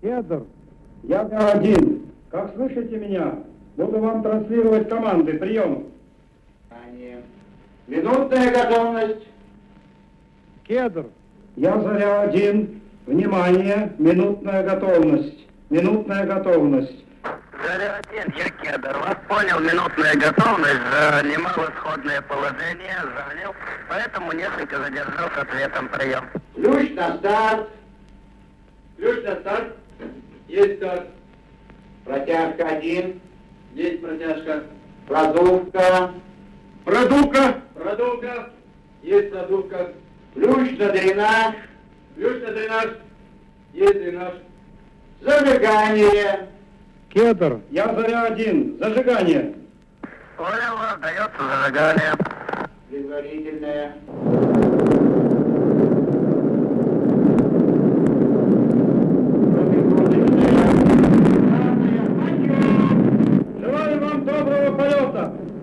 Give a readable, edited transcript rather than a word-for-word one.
Федор, я один. Как слышите меня? Буду вам транслировать команды. Прием. Минутная готовность. Кедр, я Заря-1. Внимание, минутная готовность. Минутная готовность. Заря-1, я Кедр. Вас понял, минутная готовность. Занимал исходное положение, занял. Поэтому несколько задержал с ответом. Прием. Ключ на старт. Ключ на старт. Есть старт. Протяжка 1. Есть протяжка. Продувка. Продувка. Продувка. Есть продувка. Ключ на дренаж. Ключ на дренаж. Есть дренаж. Зажигание. Кедр, я Заря-1. Зажигание. Понял, дается зажигание. Предварительное. Желаю вам доброго полета.